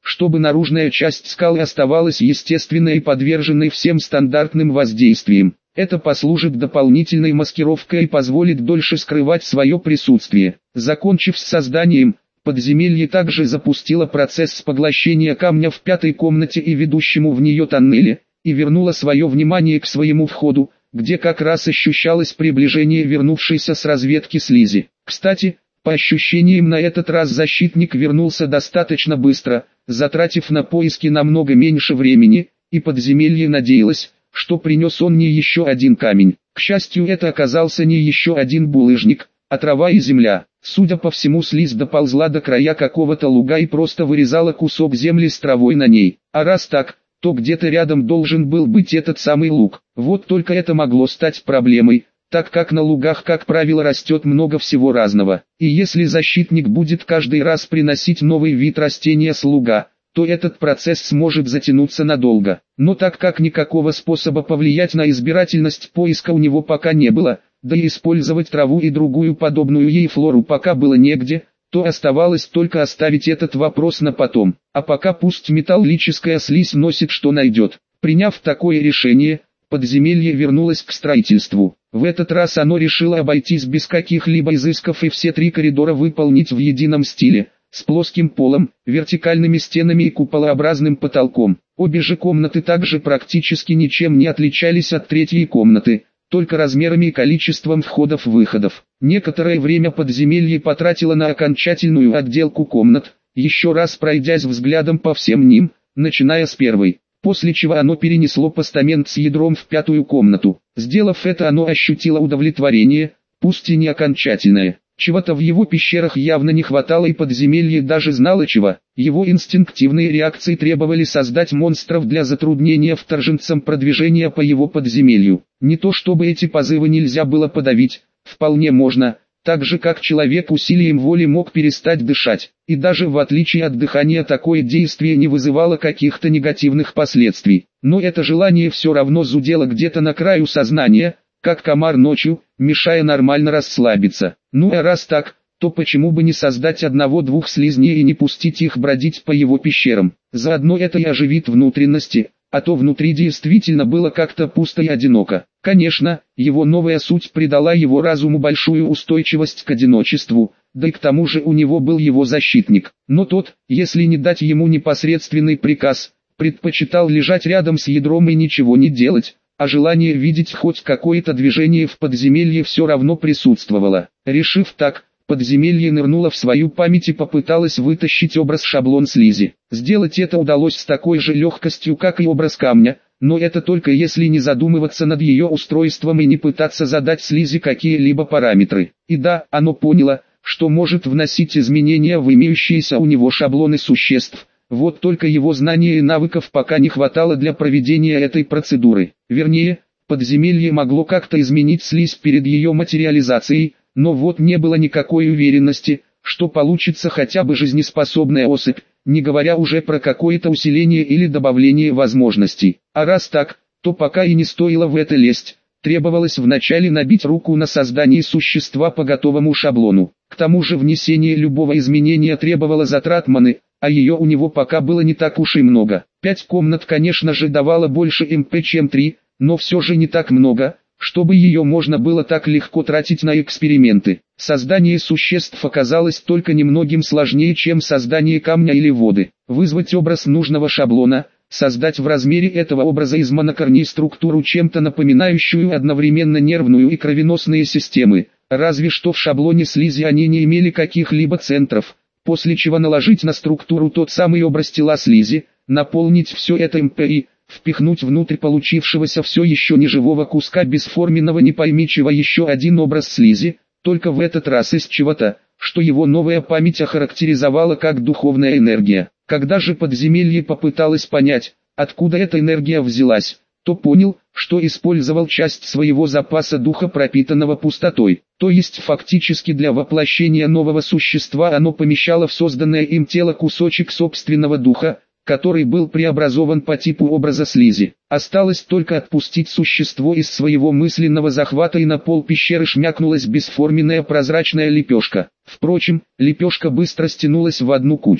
чтобы наружная часть скалы оставалась естественной и подверженной всем стандартным воздействиям. Это послужит дополнительной маскировкой и позволит дольше скрывать свое присутствие. Закончив с созданием, подземелье также запустило процесс поглощения камня в пятой комнате и ведущему в нее тоннеле, и вернуло свое внимание к своему входу, где как раз ощущалось приближение вернувшейся с разведки слизи. Кстати, по ощущениям на этот раз защитник вернулся достаточно быстро, затратив на поиски намного меньше времени, и подземелье надеялось, что принес он не еще один камень. К счастью, это оказался не еще один булыжник, а трава и земля. Судя по всему, слизь доползла до края какого-то луга и просто вырезала кусок земли с травой на ней. А раз так, то где-то рядом должен был быть этот самый луг. Вот только это могло стать проблемой, так как на лугах, как правило, растет много всего разного. И если защитник будет каждый раз приносить новый вид растения с луга, то этот процесс сможет затянуться надолго. Но так как никакого способа повлиять на избирательность поиска у него пока не было, да и использовать траву и другую подобную ей флору пока было негде, то оставалось только оставить этот вопрос на потом. А пока пусть металлическая слизь носит что найдет. Приняв такое решение, подземелье вернулось к строительству. В этот раз оно решило обойтись без каких-либо изысков и все три коридора выполнить в едином стиле, с плоским полом, вертикальными стенами и куполообразным потолком. Обе же комнаты также практически ничем не отличались от третьей комнаты, только размерами и количеством входов-выходов. Некоторое время подземелье потратило на окончательную отделку комнат, еще раз пройдясь взглядом по всем ним, начиная с первой, после чего оно перенесло постамент с ядром в пятую комнату. Сделав это, оно ощутило удовлетворение, пусть и не окончательное. Чего-то в его пещерах явно не хватало, и подземелье даже знало чего. Его инстинктивные реакции требовали создать монстров для затруднения вторженцам продвижения по его подземелью. Не то чтобы эти позывы нельзя было подавить, вполне можно, так же как человек усилием воли мог перестать дышать. И даже в отличие от дыхания такое действие не вызывало каких-то негативных последствий. Но это желание все равно зудело где-то на краю сознания, как комар ночью, мешая нормально расслабиться. Ну а раз так, то почему бы не создать одного-двух слизней и не пустить их бродить по его пещерам? Заодно это и оживит внутренности, а то внутри действительно было как-то пусто и одиноко. Конечно, его новая суть придала его разуму большую устойчивость к одиночеству, да и к тому же у него был его защитник. Но тот, если не дать ему непосредственный приказ, предпочитал лежать рядом с ядром и ничего не делать, а желание видеть хоть какое-то движение в подземелье все равно присутствовало. Решив так, подземелье нырнуло в свою память и попыталось вытащить образ-шаблон слизи. Сделать это удалось с такой же легкостью, как и образ камня, но это только если не задумываться над ее устройством и не пытаться задать слизи какие-либо параметры. И да, оно поняло, что может вносить изменения в имеющиеся у него шаблоны существ. Вот только его знаний и навыков пока не хватало для проведения этой процедуры. Вернее, подземелье могло как-то изменить слизь перед ее материализацией, но вот не было никакой уверенности, что получится хотя бы жизнеспособная особь, не говоря уже про какое-то усиление или добавление возможностей. А раз так, то пока и не стоило в это лезть. Требовалось вначале набить руку на создание существа по готовому шаблону. К тому же внесение любого изменения требовало затрат маны, а ее у него пока было не так уж и много. Пять комнат, конечно же, давало больше МП, чем три, но все же не так много, чтобы ее можно было так легко тратить на эксперименты. Создание существ оказалось только немногим сложнее, чем создание камня или воды. Вызвать образ нужного шаблона, создать в размере этого образа из монокорней структуру, чем-то напоминающую одновременно нервную и кровеносные системы, разве что в шаблоне слизи они не имели каких-либо центров, после чего наложить на структуру тот самый образ тела слизи, наполнить все это МП и впихнуть внутрь получившегося все еще неживого куска бесформенного не пойми чего еще один образ слизи, только в этот раз из чего-то, что его новая память охарактеризовала как духовная энергия. Когда же подземелье попыталось понять, откуда эта энергия взялась, то понял, что использовал часть своего запаса духа, пропитанного пустотой. То есть фактически для воплощения нового существа оно помещало в созданное им тело кусочек собственного духа, который был преобразован по типу образа слизи. Осталось только отпустить существо из своего мысленного захвата, и на пол пещеры шмякнулась бесформенная прозрачная лепешка. Впрочем, лепешка быстро стянулась в одну кучу,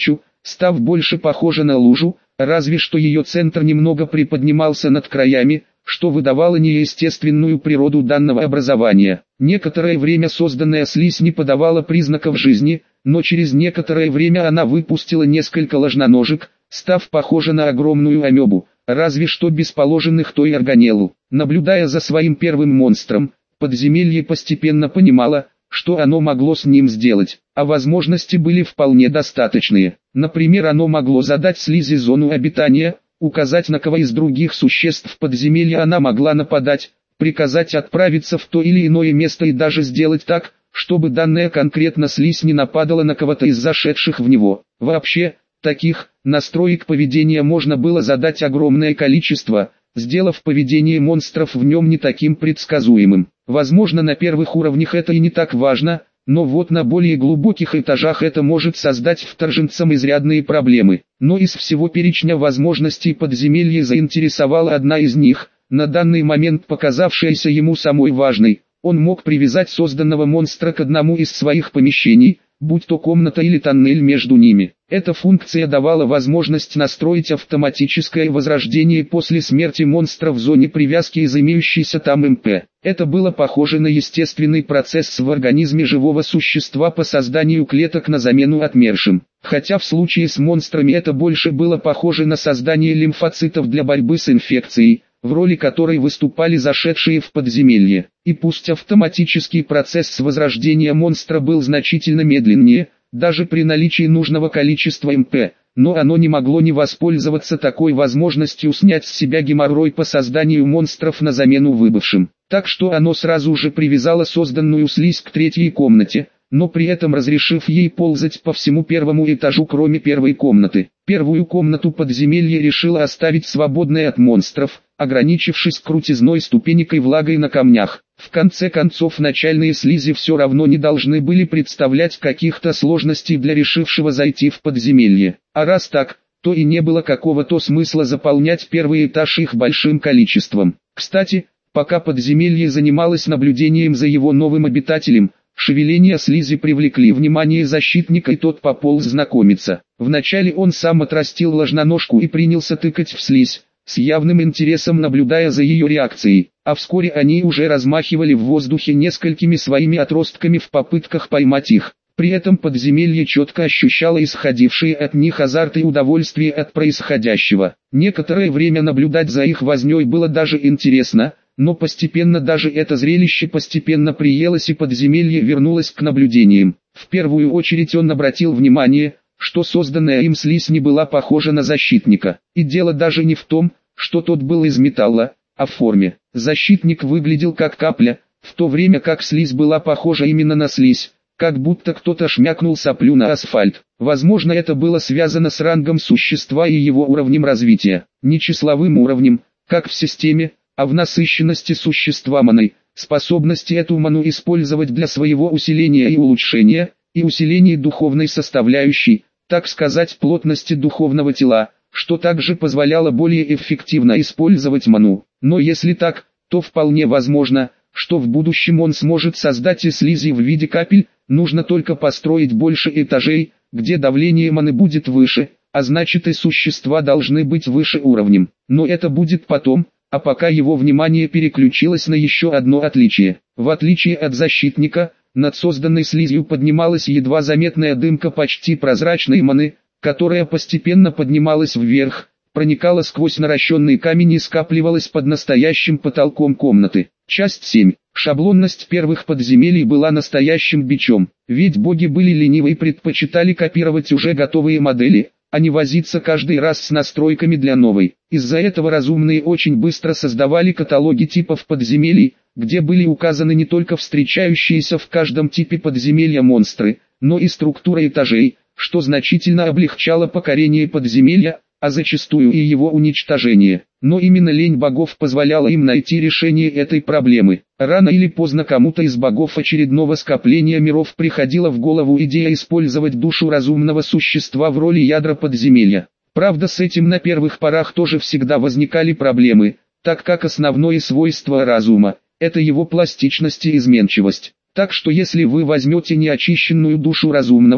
став больше похожа на лужу, разве что ее центр немного приподнимался над краями, что выдавало неестественную природу данного образования. Некоторое время созданная слизь не подавала признаков жизни, но через некоторое время она выпустила несколько ложноножек, став похожа на огромную амебу, разве что без положенных той органеллу. Наблюдая за своим первым монстром, подземелье постепенно понимало, что оно могло с ним сделать, а возможности были вполне достаточные. Например, оно могло задать слизи зону обитания, указать, на кого из других существ подземелья она могла нападать, приказать отправиться в то или иное место и даже сделать так, чтобы данная конкретно слизь не нападала на кого-то из зашедших в него. Вообще, таких настроек поведения можно было задать огромное количество, сделав поведение монстров в нем не таким предсказуемым. Возможно, на первых уровнях это и не так важно, но вот на более глубоких этажах это может создать вторженцам изрядные проблемы. Но из всего перечня возможностей подземелья заинтересовала одна из них, на данный момент показавшаяся ему самой важной. Он мог привязать созданного монстра к одному из своих помещений, будь то комната или тоннель между ними. Эта функция давала возможность настроить автоматическое возрождение после смерти монстра в зоне привязки из имеющейся там эм пэ. Это было похоже на естественный процесс в организме живого существа по созданию клеток на замену отмершим. Хотя в случае с монстрами это больше было похоже на создание лимфоцитов для борьбы с инфекцией, в роли которой выступали зашедшие в подземелье. И пусть автоматический процесс возрождения монстра был значительно медленнее, даже при наличии нужного количества эм пэ, но оно не могло не воспользоваться такой возможностью снять с себя геморрой по созданию монстров на замену выбывшим. Так что оно сразу же привязало созданную слизь к третьей комнате, но при этом разрешив ей ползать по всему первому этажу, кроме первой комнаты. Первую комнату подземелья решила оставить свободной от монстров, ограничившись крутизной ступенькой влагой на камнях. В конце концов, начальные слизи все равно не должны были представлять каких-то сложностей для решившего зайти в подземелье. А раз так, то и не было какого-то смысла заполнять первый этаж их большим количеством. Кстати, пока подземелье занималось наблюдением за его новым обитателем, шевеления слизи привлекли внимание защитника, и тот пополз знакомиться. Вначале он сам отрастил ложноножку и принялся тыкать в слизь, с явным интересом наблюдая за ее реакцией, а вскоре они уже размахивали в воздухе несколькими своими отростками в попытках поймать их. При этом подземелье четко ощущало исходившие от них азарт и удовольствие от происходящего. Некоторое время наблюдать за их вознёй было даже интересно, но постепенно даже это зрелище постепенно приелось, и подземелье вернулось к наблюдениям. В первую очередь он обратил внимание, что созданная им слизь не была похожа на защитника. И дело даже не в том, что тот был из металла, а в форме. Защитник выглядел как капля, в то время как слизь была похожа именно на слизь, как будто кто-то шмякнул соплю на асфальт. Возможно, это было связано с рангом существа и его уровнем развития. Не числовым уровнем, как в системе, а в насыщенности существа маной, способности эту ману использовать для своего усиления и улучшения, и усиления духовной составляющей, так сказать, плотности духовного тела, что также позволяло более эффективно использовать ману. Но если так, то вполне возможно, что в будущем он сможет создать и слизи в виде капель, нужно только построить больше этажей, где давление маны будет выше, а значит и существа должны быть выше уровнем. Но это будет потом, а пока его внимание переключилось на еще одно отличие. В отличие от защитника, над созданной слизью поднималась едва заметная дымка почти прозрачной маны, которая постепенно поднималась вверх, проникала сквозь наращенный камень и скапливалась под настоящим потолком комнаты. Часть семь. Шаблонность первых подземелий была настоящим бичом, ведь боги были ленивы и предпочитали копировать уже готовые модели, а не возиться каждый раз с настройками для новой. Из-за этого разумные очень быстро создавали каталоги типов подземелий, где были указаны не только встречающиеся в каждом типе подземелья монстры, но и структура этажей, что значительно облегчало покорение подземелья, а зачастую и его уничтожение. Но именно лень богов позволяла им найти решение этой проблемы. Рано или поздно кому-то из богов очередного скопления миров приходила в голову идея использовать душу разумного существа в роли ядра подземелья. Правда, с этим на первых порах тоже всегда возникали проблемы, так как основное свойство разума – это его пластичность и изменчивость. Так что если вы возьмете неочищенную душу разумного,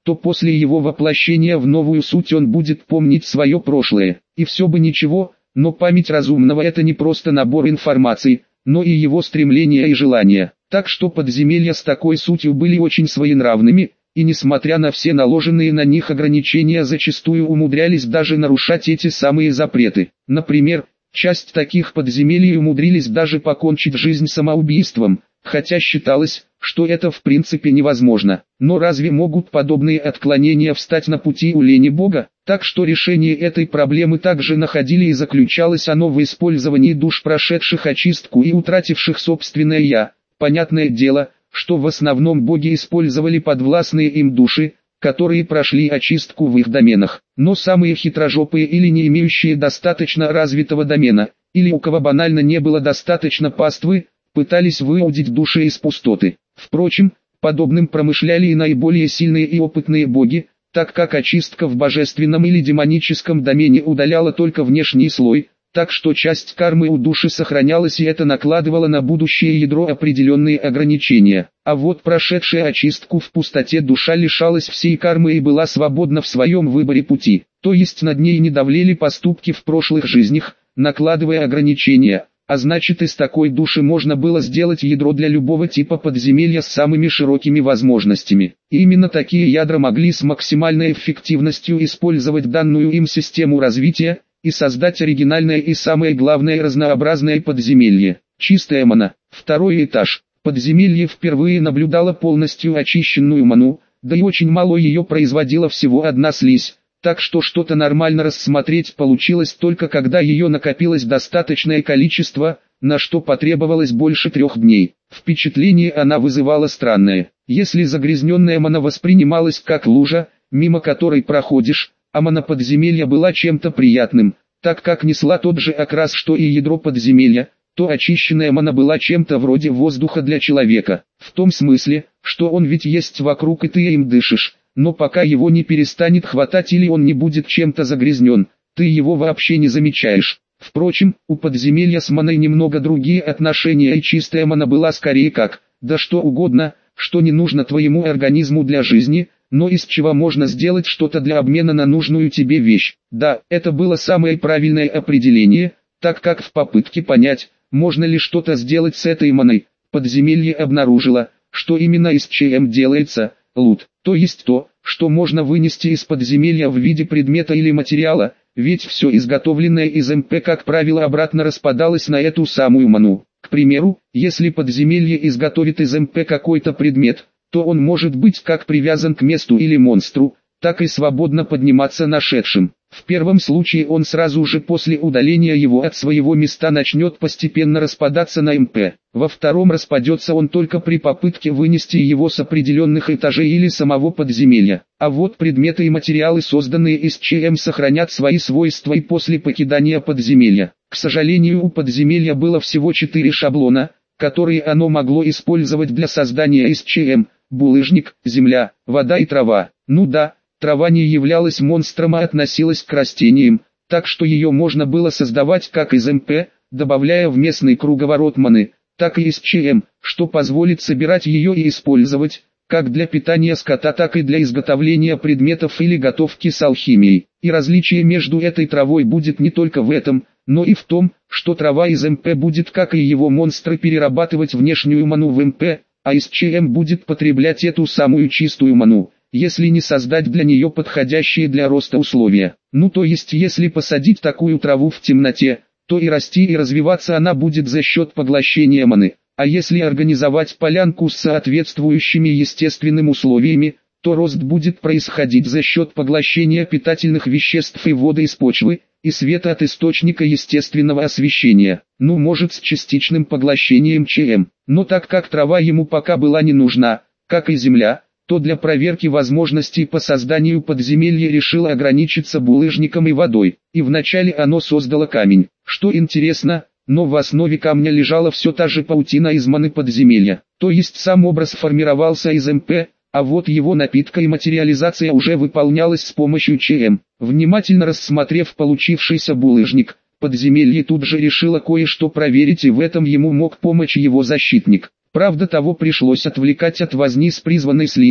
то после его воплощения в новую суть он будет помнить свое прошлое. И все бы ничего, но память разумного — это не просто набор информации, но и его стремления и желания. Так что подземелья с такой сутью были очень своенравными, и несмотря на все наложенные на них ограничения, зачастую умудрялись даже нарушать эти самые запреты. Например, часть таких подземелий умудрились даже покончить жизнь самоубийством, хотя считалось, что это в принципе невозможно. Но разве могут подобные отклонения встать на пути у лени Бога? Так что решение этой проблемы также находили, и заключалось оно в использовании душ, прошедших очистку и утративших собственное «я». Понятное дело, что в основном боги использовали подвластные им души, которые прошли очистку в их доменах. Но самые хитрожопые или не имеющие достаточно развитого домена, или у кого банально не было достаточно паствы, пытались выудить души из пустоты. Впрочем, подобным промышляли и наиболее сильные и опытные боги, так как очистка в божественном или демоническом домене удаляла только внешний слой, так что часть кармы у души сохранялась, и это накладывало на будущее ядро определенные ограничения. А вот прошедшая очистку в пустоте душа лишалась всей кармы и была свободна в своем выборе пути, то есть над ней не давлели поступки в прошлых жизнях, накладывая ограничения. А значит, из такой души можно было сделать ядро для любого типа подземелья с самыми широкими возможностями. И именно такие ядра могли с максимальной эффективностью использовать данную им систему развития, и создать оригинальное и самое главное разнообразное подземелье. Чистая мана. Второй этаж. Подземелье впервые наблюдало полностью очищенную ману, да и очень мало ее производила всего одна слизь. Так что что-то нормально рассмотреть получилось только когда ее накопилось достаточное количество, на что потребовалось больше трех дней. Впечатление она вызывала странное. Если загрязненная мана воспринималась как лужа, мимо которой проходишь, а мана подземелья была чем-то приятным, так как несла тот же окрас, что и ядро подземелья, то очищенная мана была чем-то вроде воздуха для человека. В том смысле, что он ведь есть вокруг и ты им дышишь. Но пока его не перестанет хватать или он не будет чем-то загрязнен, ты его вообще не замечаешь. Впрочем, у подземелья с маной немного другие отношения, и чистая мана была скорее как, да что угодно, что не нужно твоему организму для жизни, но из чего можно сделать что-то для обмена на нужную тебе вещь. Да, это было самое правильное определение, так как в попытке понять, можно ли что-то сделать с этой маной, подземелье обнаружило, что именно из ЧМ делается лут, то есть то, что можно вынести из подземелья в виде предмета или материала, ведь все изготовленное из МП, как правило, обратно распадалось на эту самую ману. К примеру, если подземелье изготовит из МП какой-то предмет, то он может быть как привязан к месту или монстру, так и свободно подниматься нашедшим. В первом случае он сразу же после удаления его от своего места начнет постепенно распадаться на МП. Во втором распадется он только при попытке вынести его с определенных этажей или самого подземелья. А вот предметы и материалы, созданные из ЧМ, сохранят свои свойства и после покидания подземелья. К сожалению, у подземелья было всего четыре шаблона, которые оно могло использовать для создания из ЧМ: булыжник, земля, вода и трава. Ну да, трава не являлась монстром, а относилась к растениям, так что ее можно было создавать как из МП, добавляя в местный круговорот маны, так и из ЧМ, что позволит собирать ее и использовать, как для питания скота, так и для изготовления предметов или готовки с алхимией. И различие между этой травой будет не только в этом, но и в том, что трава из МП будет, как и его монстры, перерабатывать внешнюю ману в МП, а из ЧМ будет потреблять эту самую чистую ману, если не создать для нее подходящие для роста условия. Ну то есть, если посадить такую траву в темноте, то и расти и развиваться она будет за счет поглощения маны. А если организовать полянку с соответствующими естественными условиями, то рост будет происходить за счет поглощения питательных веществ и воды из почвы, и света от источника естественного освещения. Ну, может, с частичным поглощением ЧМ. Но так как трава ему пока была не нужна, как и земля, то для проверки возможностей по созданию подземелья решило ограничиться булыжником и водой. И вначале оно создало камень. Что интересно, но в основе камня лежала все та же паутина из маны подземелья. То есть сам образ формировался из МП, а вот его напитка и материализация уже выполнялась с помощью ЧМ. Внимательно рассмотрев получившийся булыжник, подземелье тут же решило кое-что проверить, и в этом ему мог помочь его защитник. Правда, того пришлось отвлекать от возни с призванной слизью,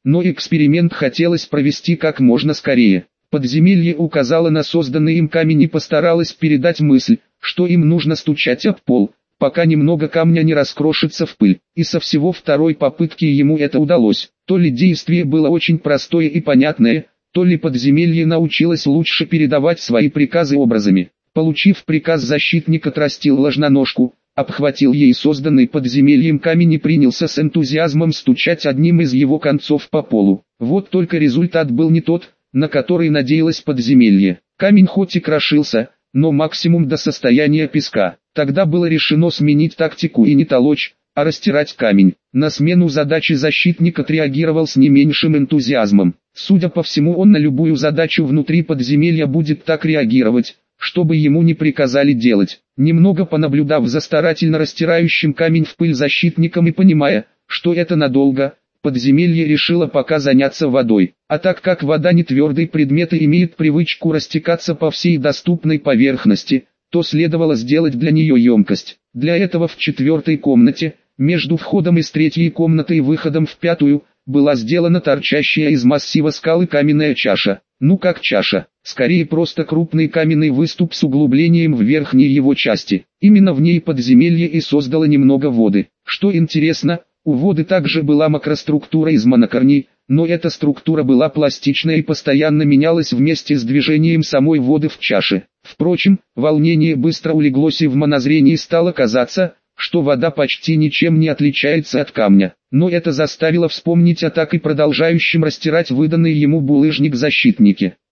но эксперимент хотелось провести как можно скорее. Подземелье указало на созданный им камень и постаралось передать мысль, что им нужно стучать об пол, пока немного камня не раскрошится в пыль. И со всего второй попытки ему это удалось. То ли действие было очень простое и понятное, то ли подземелье научилось лучше передавать свои приказы образами. Получив приказ, защитник отрастил ложноножку, обхватил ей созданный подземельем камень и принялся с энтузиазмом стучать одним из его концов по полу. Вот только результат был не тот, на который надеялось подземелье. Камень хоть и крошился, но максимум до состояния песка. Тогда было решено сменить тактику и не толочь, а растирать камень. На смену задачи защитник отреагировал с не меньшим энтузиазмом. Судя по всему, он на любую задачу внутри подземелья будет так реагировать, чтобы ему не приказали делать. Немного понаблюдав за старательно растирающим камень в пыль защитником и понимая, что это надолго, подземелье решило пока заняться водой. А так как вода не твердый предмет и имеет привычку растекаться по всей доступной поверхности, то следовало сделать для нее емкость. Для этого в четвертой комнате, между входом из третьей комнаты и выходом в пятую, была сделана торчащая из массива скалы каменная чаша. Ну как чаша, скорее просто крупный каменный выступ с углублением в верхней его части. Именно в ней подземелье и создало немного воды. Что интересно, у воды также была макроструктура из монокорней, но эта структура была пластичная и постоянно менялась вместе с движением самой воды в чаше. Впрочем, волнение быстро улеглось и в монозрении стало казаться, что вода почти ничем не отличается от камня. Но это заставило вспомнить о так и продолжающем растирать выданный ему булыжник защитнике.